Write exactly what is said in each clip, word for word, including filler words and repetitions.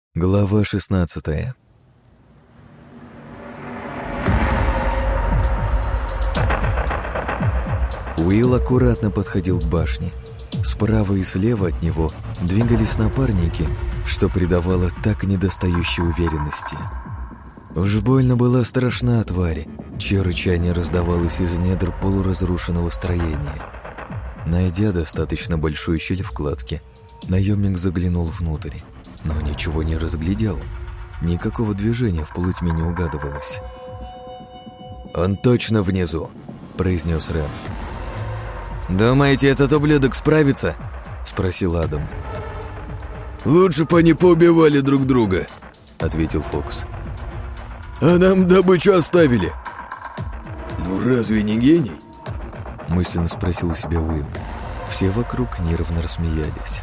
Глава шестнадцатая. Уилл аккуратно подходил к башне. Справа и слева от него двигались напарники, что придавало так недостающей уверенности. Уж больно была страшна тварь, чье рычание раздавалось из недр полуразрушенного строения. Найдя достаточно большую щель в кладке, наемник заглянул внутрь, но ничего не разглядел. Никакого движения в полутьме не угадывалось. «Он точно внизу», — произнес Рен. «Думаете, этот ублюдок справится?» — спросил Адам. «Лучше бы они поубивали друг друга», — ответил Фокс. «А нам добычу оставили». «Ну разве не гений?» — мысленно спросил себя Уилл. Все вокруг нервно рассмеялись.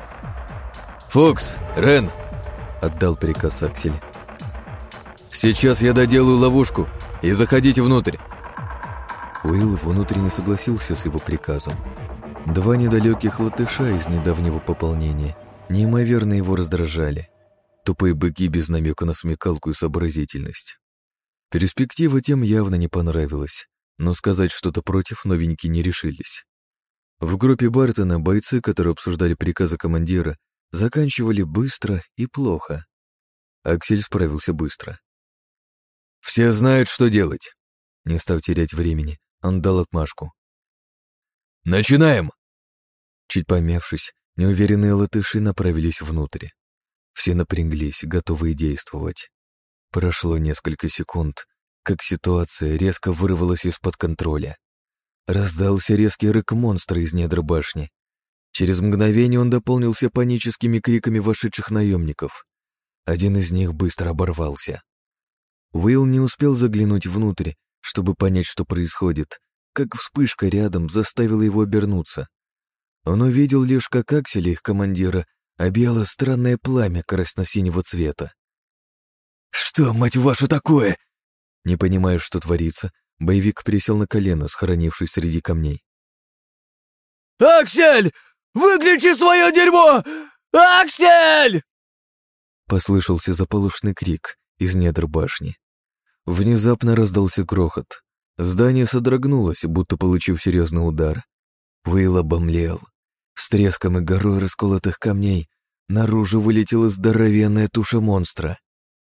«Фокс, Рен!» — отдал приказ Аксель. «Сейчас я доделаю ловушку, и заходите внутрь». Уилл внутренне согласился с его приказом. Два недалеких латыша из недавнего пополнения неимоверно его раздражали. Тупые быки без намека на смекалку и сообразительность. Перспектива тем явно не понравилась, но сказать что-то против новенькие не решились. В группе Бартона бойцы, которые обсуждали приказы командира, заканчивали быстро и плохо. Аксель справился быстро. «Все знают, что делать», — не став терять времени, он дал отмашку. «Начинаем!» Чуть помявшись, неуверенные латыши направились внутрь. Все напряглись, готовые действовать. Прошло несколько секунд, как ситуация резко вырвалась из-под контроля. Раздался резкий рык монстра из недр башни. Через мгновение он дополнился паническими криками вошедших наемников. Один из них быстро оборвался. Уилл не успел заглянуть внутрь, чтобы понять, что происходит, как вспышка рядом заставила его обернуться. Он увидел лишь, как Акселя, их командира, объяло странное пламя красно-синего цвета. «Что, мать вашу, такое?» Не понимая, что творится, боевик присел на колено, схоронившись среди камней. «Аксель! Выключи свое дерьмо! Аксель!» Послышался заполошный крик из недр башни. Внезапно раздался грохот. Здание содрогнулось, будто получив серьезный удар. Уилл обомлел. С треском и горой расколотых камней наружу вылетела здоровенная туша монстра.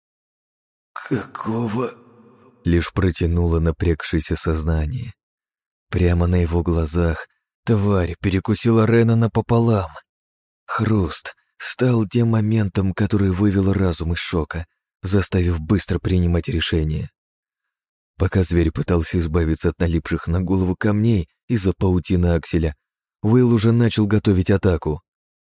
«Какого?» — лишь протянуло напрягшееся сознание. Прямо на его глазах тварь перекусила Рена напополам. Хруст стал тем моментом, который вывел разум из шока, заставив быстро принимать решение. Пока зверь пытался избавиться от налипших на голову камней из-за паутины Акселя, Уилл уже начал готовить атаку.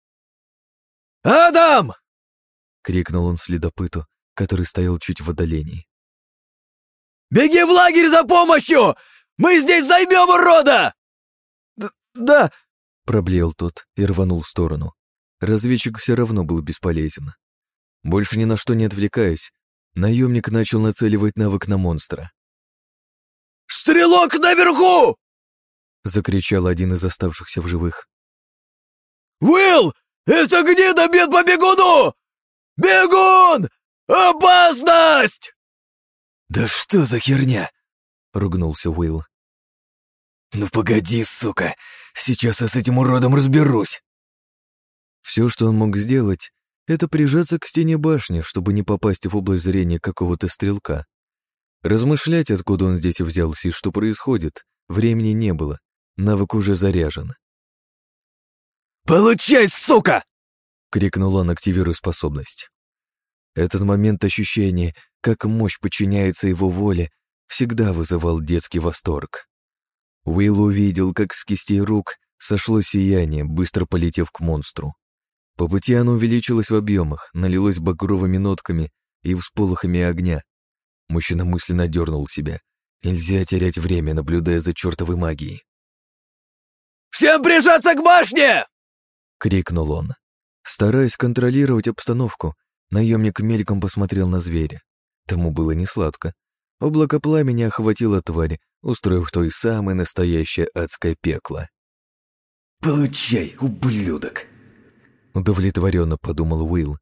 «Адам!» — крикнул он следопыту, который стоял чуть в отдалении. «Беги в лагерь за помощью! Мы здесь займем урода!» Д «Да!» — проблеял тот и рванул в сторону. Разведчик все равно был бесполезен. Больше ни на что не отвлекаясь, наемник начал нацеливать навык на монстра. «Стрелок наверху!» — закричал один из оставшихся в живых. «Уилл, это где добед по бегуну? Бегун! Опасность!» «Да что за херня?» — ругнулся Уилл. «Ну погоди, сука, сейчас я с этим уродом разберусь». Все, что он мог сделать, это прижаться к стене башни, чтобы не попасть в область зрения какого-то стрелка. Размышлять, откуда он здесь взялся и что происходит, времени не было, навык уже заряжен. «Получай, сука!» — крикнул он, активируя способность. Этот момент ощущения, как мощь подчиняется его воле, всегда вызывал детский восторг. Уилл увидел, как с кистей рук сошло сияние, быстро полетев к монстру. По пути оно увеличилось в объемах, налилось багровыми нотками и всполохами огня. Мужчина мысленно дернул себя. Нельзя терять время, наблюдая за чертовой магией. «Всем прижаться к башне!» — крикнул он. Стараясь контролировать обстановку, наемник мельком посмотрел на зверя. Тому было несладко. Облако пламени охватило тварь, устроив то и самое настоящее адское пекло. «Получай, ублюдок!» Удовлетворенно подумал Уилл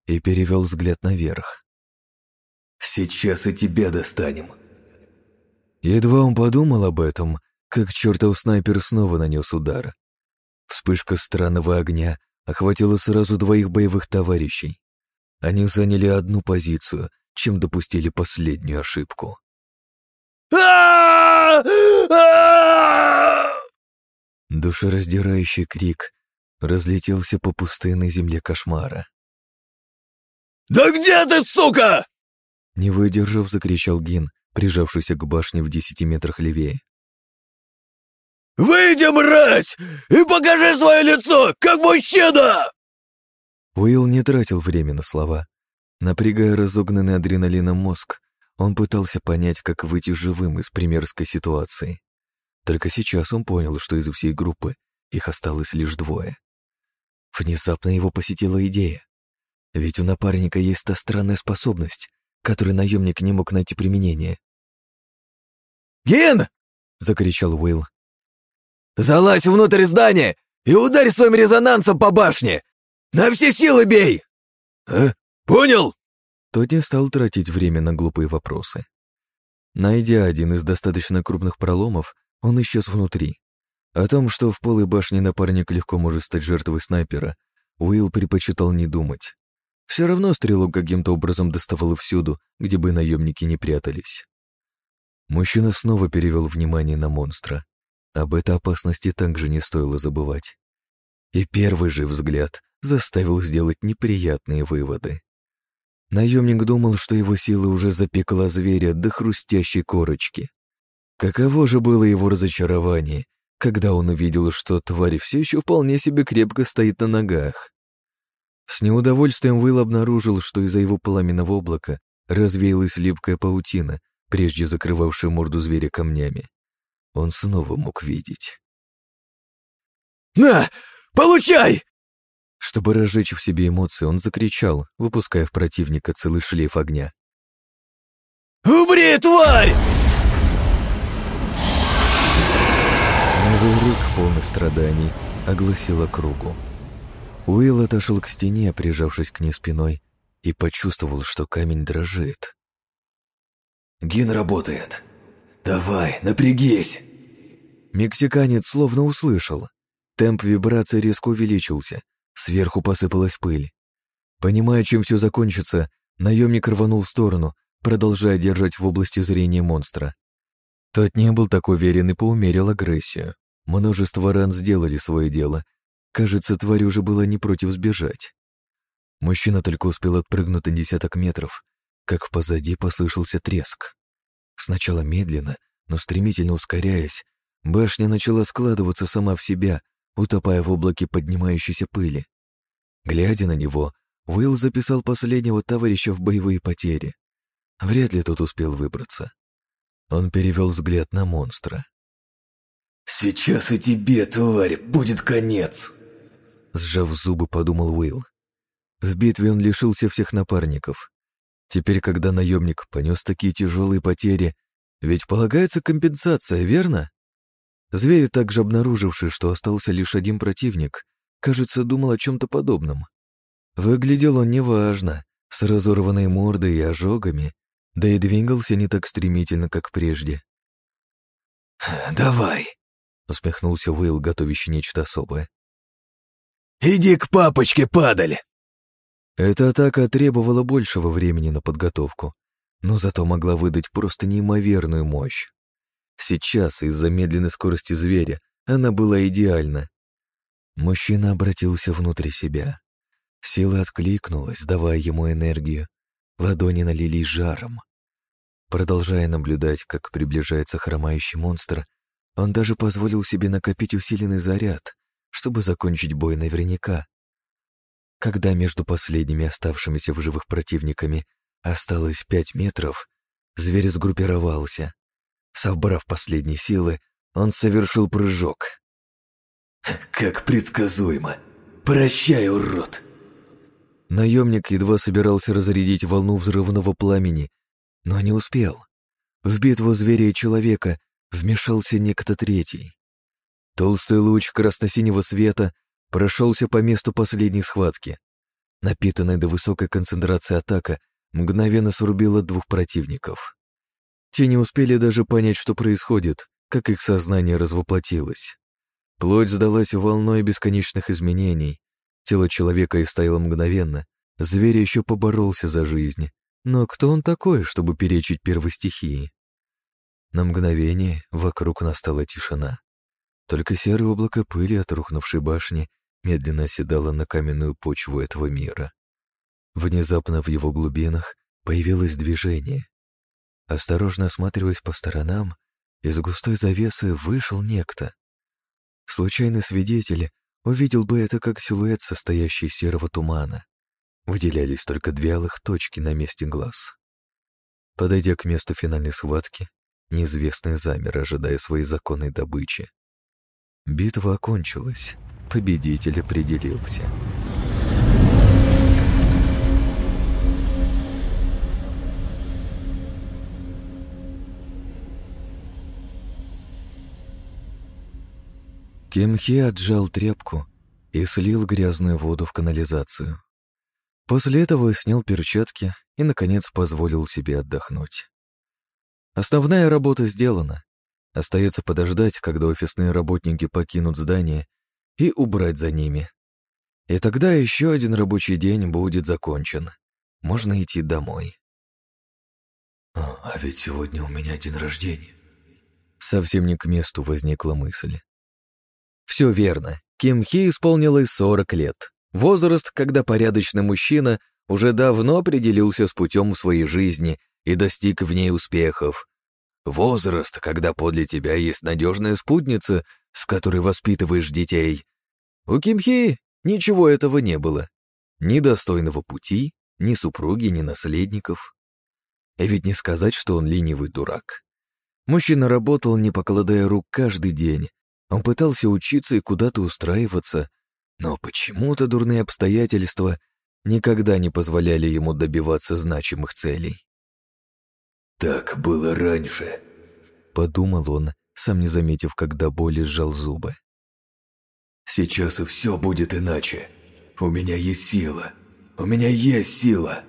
и перевел взгляд наверх. «Сейчас и тебя достанем». Едва он подумал об этом, как чертов снайпер снова нанес удар. Вспышка странного огня охватила сразу двоих боевых товарищей. Они заняли одну позицию, чем допустили последнюю ошибку. Душераздирающий крик разлетелся по пустынной земле кошмара. «Да где ты, сука?» Не выдержав, закричал Гин, прижавшийся к башне в десяти метрах левее. «Выйди, мразь, и покажи свое лицо, как мужчина!» Уилл не тратил время на слова. Напрягая разогнанный адреналином мозг, он пытался понять, как выйти живым из примерской ситуации. Только сейчас он понял, что из всей группы их осталось лишь двое. Внезапно его посетила идея. Ведь у напарника есть та странная способность, которой наемник не мог найти применение. «Гин!» — закричал Уилл. «Залазь внутрь здания и ударь своим резонансом по башне! На все силы бей!» «А? Понял?» Тот не стал тратить время на глупые вопросы. Найдя один из достаточно крупных проломов, он исчез внутри. О том, что в полой башне напарник легко может стать жертвой снайпера, Уилл предпочитал не думать. Все равно стрелок каким-то образом доставал всюду, где бы наемники не прятались. Мужчина снова перевел внимание на монстра. Об этой опасности также не стоило забывать. И первый же взгляд заставил сделать неприятные выводы. Наемник думал, что его сила уже запекла зверя до хрустящей корочки. Каково же было его разочарование, когда он увидел, что тварь все еще вполне себе крепко стоит на ногах. С неудовольствием Уилл обнаружил, что из-за его пламенного облака развеялась липкая паутина, прежде закрывавшая морду зверя камнями. Он снова мог видеть. «На, получай!» Чтобы разжечь в себе эмоции, он закричал, выпуская в противника целый шлейф огня. «Умри, тварь!» Новый рык, полный страданий, огласил округу. Уилл отошел к стене, прижавшись к ней спиной, и почувствовал, что камень дрожит. «Гин работает. Давай, напрягись!» Мексиканец словно услышал. Темп вибрации резко увеличился, сверху посыпалась пыль. Понимая, чем все закончится, наемник рванул в сторону, продолжая держать в области зрения монстра. Тот не был так уверен и поумерил агрессию. Множество ран сделали свое дело. Кажется, тварь уже была не против сбежать. Мужчина только успел отпрыгнуть на десяток метров, как позади послышался треск. Сначала медленно, но стремительно ускоряясь, башня начала складываться сама в себя, утопая в облаке поднимающейся пыли. Глядя на него, Уилл записал последнего товарища в боевые потери. Вряд ли тот успел выбраться. Он перевел взгляд на монстра. «Сейчас и тебе, тварь, будет конец!» Сжав зубы, подумал Уилл. В битве он лишился всех напарников. Теперь, когда наемник понес такие тяжелые потери, ведь полагается компенсация, верно? Зверь, также обнаруживший, что остался лишь один противник, кажется, думал о чем-то подобном. Выглядел он неважно, с разорванной мордой и ожогами, да и двигался не так стремительно, как прежде. «Давай!» — усмехнулся Уилл, готовящий нечто особое. «Иди к папочке, падаль!» Эта атака требовала большего времени на подготовку, но зато могла выдать просто неимоверную мощь. Сейчас, из-за медленной скорости зверя, она была идеальна. Мужчина обратился внутрь себя. Сила откликнулась, давая ему энергию. Ладони налились жаром. Продолжая наблюдать, как приближается хромающий монстр, он даже позволил себе накопить усиленный заряд, чтобы закончить бой наверняка. Когда между последними оставшимися в живых противниками осталось пять метров, зверь сгруппировался. Собрав последние силы, он совершил прыжок. «Как предсказуемо! Прощай, урод!» Наемник едва собирался разрядить волну взрывного пламени, но не успел. В битву зверя и человека вмешался некто третий. Толстый луч красно-синего света прошелся по месту последней схватки. Напитанная до высокой концентрации атака мгновенно срубила двух противников. Те не успели даже понять, что происходит, как их сознание развоплотилось. Плоть сдалась волной бесконечных изменений. Тело человека истаяло мгновенно. Зверь еще поборолся за жизнь. Но кто он такой, чтобы перечить первой стихии? На мгновение вокруг настала тишина. Только серое облако пыли от рухнувшей башни медленно оседало на каменную почву этого мира. Внезапно в его глубинах появилось движение. Осторожно осматриваясь по сторонам, из густой завесы вышел некто. Случайный свидетель увидел бы это как силуэт, состоящий из серого тумана. Выделялись только две алых точки на месте глаз. Подойдя к месту финальной схватки, неизвестный замер, ожидая своей законной добычи. Битва окончилась. Победитель определился. Кимхи отжал тряпку и слил грязную воду в канализацию. После этого снял перчатки и, наконец, позволил себе отдохнуть. Основная работа сделана. Остается подождать, когда офисные работники покинут здание, и убрать за ними. И тогда еще один рабочий день будет закончен. Можно идти домой. А, а ведь сегодня у меня день рождения. Совсем не к месту возникла мысль. Все верно. Кимхи исполнилось сорок лет. Возраст, когда порядочный мужчина уже давно определился с путем своей жизни и достиг в ней успехов. Возраст, когда подле тебя есть надежная спутница, с которой воспитываешь детей. У Кимхи ничего этого не было. Ни достойного пути, ни супруги, ни наследников. И ведь не сказать, что он ленивый дурак. Мужчина работал, не покладая рук, каждый день. Он пытался учиться и куда-то устраиваться, но почему-то дурные обстоятельства никогда не позволяли ему добиваться значимых целей. «Так было раньше», — подумал он, сам не заметив, как до боли сжал зубы. «Сейчас и все будет иначе. У меня есть сила. У меня есть сила».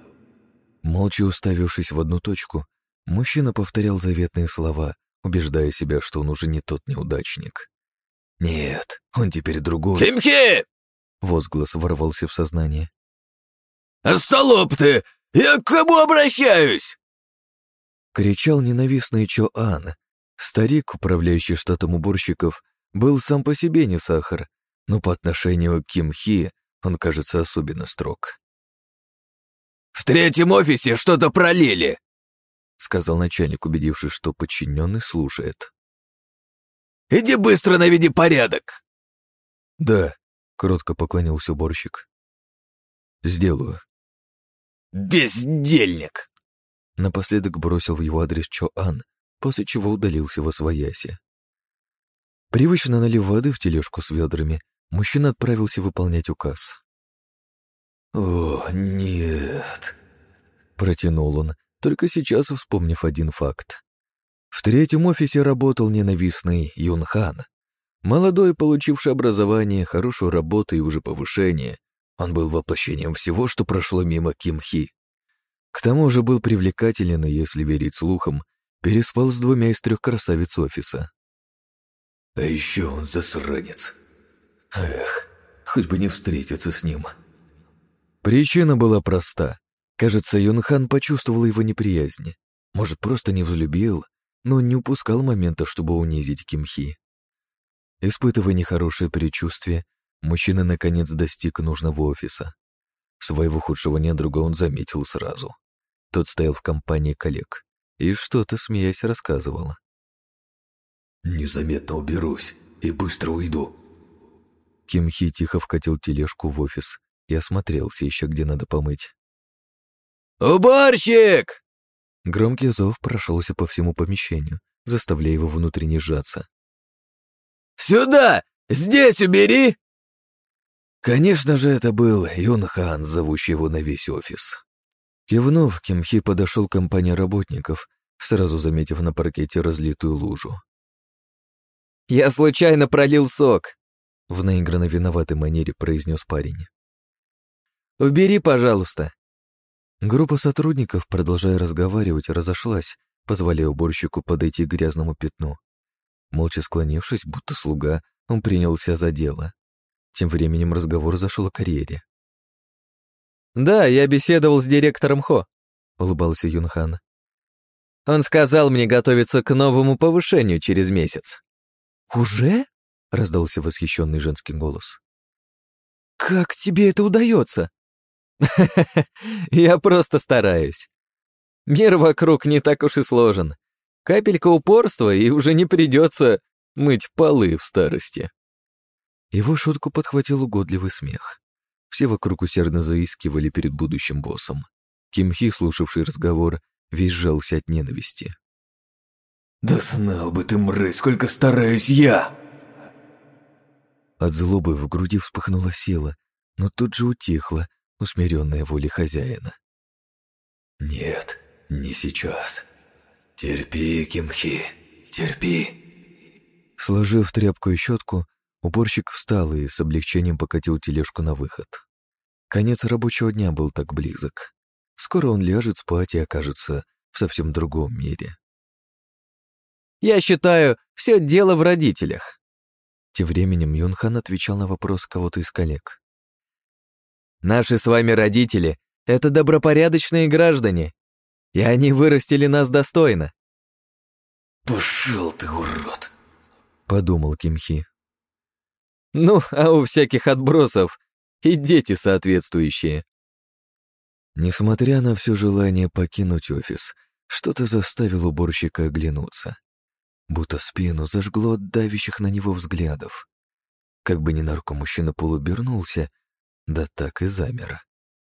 Молча уставившись в одну точку, мужчина повторял заветные слова, убеждая себя, что он уже не тот неудачник. Нет, он теперь другой. «Кимхи!» — возглас ворвался в сознание. «Остолоп ты! Я к кому обращаюсь?» Кричал ненавистный Чоан. Старик, управляющий штатом уборщиков, был сам по себе не сахар, но по отношению к Кимхи он, кажется, особенно строг. «В третьем офисе что-то пролили!» — сказал начальник, убедившись, что подчиненный слушает. «Иди быстро наведи порядок!» «Да», — кротко поклонился уборщик. «Сделаю». «Бездельник!» Напоследок бросил в его адрес Чоан, после чего удалился восвояси. Привычно налив воды в тележку с ведрами, мужчина отправился выполнять указ. «О, нет!» — протянул он, только сейчас вспомнив один факт. В третьем офисе работал ненавистный Юнхан. Молодой, получивший образование, хорошую работу и уже повышение, он был воплощением всего, что прошло мимо Кимхи. К тому же был привлекателен и, если верить слухам, переспал с двумя из трех красавиц офиса. А еще он засранец. Эх, хоть бы не встретиться с ним. Причина была проста. Кажется, Юнхан почувствовал его неприязнь. Может, просто не взлюбил, но не упускал момента, чтобы унизить Кимхи. Испытывая нехорошее предчувствие, мужчина наконец достиг нужного офиса. Своего худшего недруга он заметил сразу. Тот стоял в компании коллег и что-то, смеясь, рассказывал. «Незаметно уберусь и быстро уйду». Кимхи тихо вкатил тележку в офис и осмотрелся, ища где надо помыть. «Уборщик!» Громкий зов прошелся по всему помещению, заставляя его внутренне сжаться. «Сюда! Здесь убери!» Конечно же, это был Юнхан, зовущий его на весь офис. Кивнув, Кимхи подошел к компании работников, сразу заметив на паркете разлитую лужу. «Я случайно пролил сок», — в наигранно виноватой манере произнес парень. Убери, пожалуйста». Группа сотрудников, продолжая разговаривать, разошлась, позволяя уборщику подойти к грязному пятну. Молча склонившись, будто слуга, он принялся за дело. Тем временем разговор зашел о карьере. «Да, я беседовал с директором Хо», — улыбался Юнхан. «Он сказал мне готовиться к новому повышению через месяц». «Уже?» — раздался восхищенный женский голос. «Как тебе это удается?» «Я просто стараюсь. Мир вокруг не так уж и сложен. Капелька упорства, и уже не придется мыть полы в старости». Его шутку подхватил угодливый смех. Все вокруг усердно заискивали перед будущим боссом. Ким Хи, слушавший разговор, весь сжался от ненависти. «Да знал бы ты, мразь, сколько стараюсь я!» От злобы в груди вспыхнула сила, но тут же утихла, усмиренная волей хозяина. «Нет, не сейчас. Терпи, Ким-Хи, терпи!» Сложив тряпку и щетку, уборщик встал и с облегчением покатил тележку на выход. Конец рабочего дня был так близок. Скоро он ляжет спать и окажется в совсем другом мире. «Я считаю, все дело в родителях». Тем временем Юнхан отвечал на вопрос кого-то из коллег. «Наши с вами родители — это добропорядочные граждане, и они вырастили нас достойно». «Пошел ты, урод!» — подумал Ким-Хи. «Ну, а у всяких отбросов и дети соответствующие». Несмотря на все желание покинуть офис, что-то заставило уборщика оглянуться. Будто спину зажгло от давящих на него взглядов. Как бы ни нарко мужчина полуобернулся, да так и замер.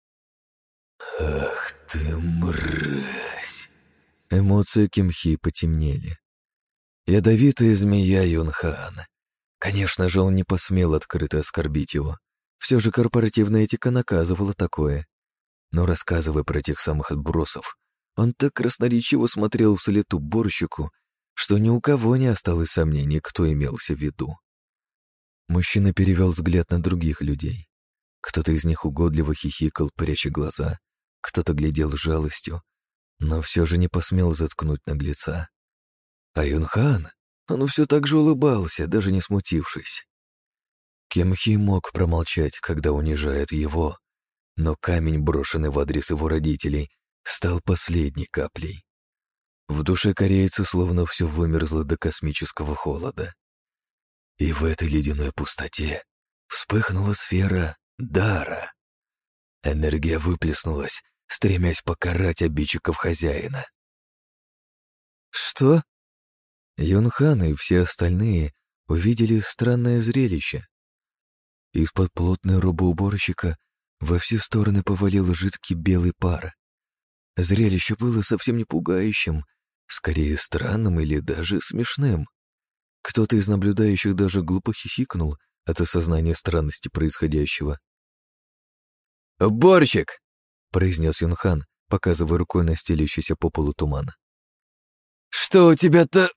«Ах ты, мразь!» Эмоции Ким-Хи потемнели. Ядовитая змея Юнхан. Конечно же, он не посмел открыто оскорбить его. Все же корпоративная этика наказывала такое. Но рассказывая про тех самых отбросов, он так красноречиво смотрел вслед уборщику, что ни у кого не осталось сомнений, кто имелся в виду. Мужчина перевел взгляд на других людей. Кто-то из них угодливо хихикал, пряча глаза, кто-то глядел с жалостью, но все же не посмел заткнуть наглеца. А Юнхан, он все так же улыбался, даже не смутившись. Ким-Хи мог промолчать, когда унижает его, но камень, брошенный в адрес его родителей, стал последней каплей. В душе корейца словно все вымерзло до космического холода. И в этой ледяной пустоте вспыхнула сфера дара. Энергия выплеснулась, стремясь покарать обидчиков хозяина. «Что?» Юнхан и все остальные увидели странное зрелище. Из-под плотной робы уборщика во все стороны повалил жидкий белый пар. Зрелище было совсем не пугающим, скорее странным или даже смешным. Кто-то из наблюдающих даже глупо хихикнул от осознания странности происходящего. «Уборщик!» — произнес Юнхан, показывая рукой на стелящийся по полу туман. «Что у тебя-то...»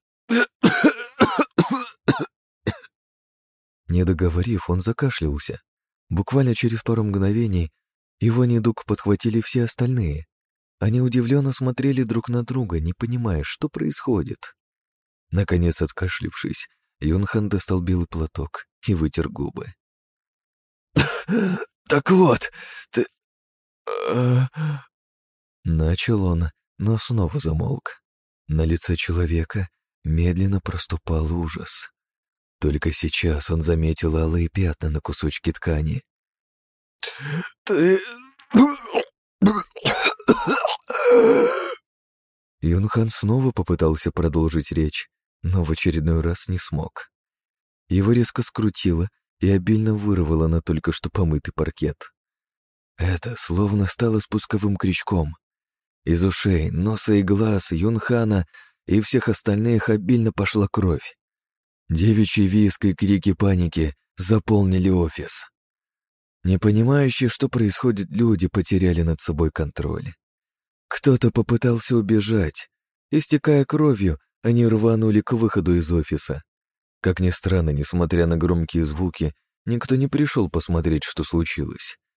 Не договорив, он закашлялся. Буквально через пару мгновений его недуг подхватили все остальные. Они удивленно смотрели друг на друга, не понимая, что происходит. Наконец, откашлившись, Юнхан достал белый платок и вытер губы. «Так вот, ты...» Начал он, но снова замолк. На лице человека медленно проступал ужас. Только сейчас он заметил алые пятна на кусочке ткани. «Ты...» Юнхан снова попытался продолжить речь, но в очередной раз не смог. Его резко скрутило и обильно вырвало на только что помытый паркет. Это словно стало спусковым крючком. Из ушей, носа и глаз Юнхана и всех остальных обильно пошла кровь. Девичий визг и крики паники заполнили офис. Не понимающие, что происходит, люди потеряли над собой контроль. Кто-то попытался убежать. Истекая кровью, они рванули к выходу из офиса. Как ни странно, несмотря на громкие звуки, никто не пришел посмотреть, что случилось.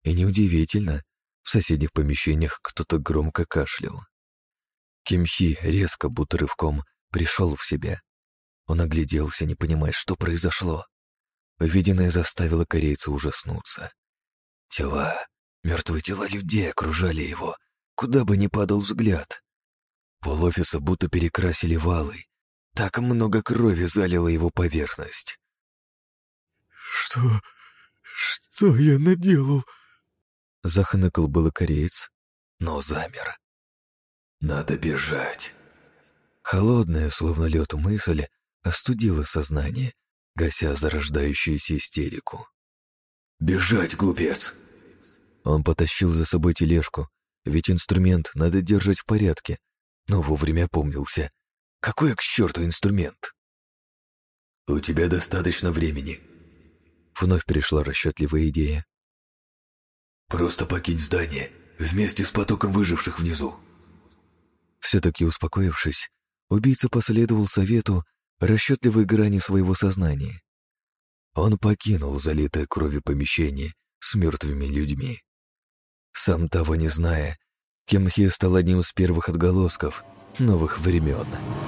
И неудивительно, в соседних помещениях кто-то громко кашлял. Кимхи резко, будто рывком, пришел в себя. Он огляделся, не понимая, что произошло. Увиденное заставило корейца ужаснуться. Тела, мертвые тела людей окружали его, куда бы ни падал взгляд. Пол офиса будто перекрасили валой. Так много крови залило его поверхность. «Что... что я наделал?» Захныкал было кореец, но замер. «Надо бежать». Холодная, словно лед, мысль остудила сознание, гася зарождающуюся истерику. «Бежать, глупец!» Он потащил за собой тележку, ведь инструмент надо держать в порядке, но вовремя опомнился. Какой к черту инструмент? «У тебя достаточно времени». Вновь пришла расчетливая идея. «Просто покинь здание вместе с потоком выживших внизу». Все-таки успокоившись, убийца последовал совету расчетливой грани своего сознания. Он покинул залитое кровью помещение с мертвыми людьми. Сам того не зная, Кимхи стал одним из первых отголосков новых времен.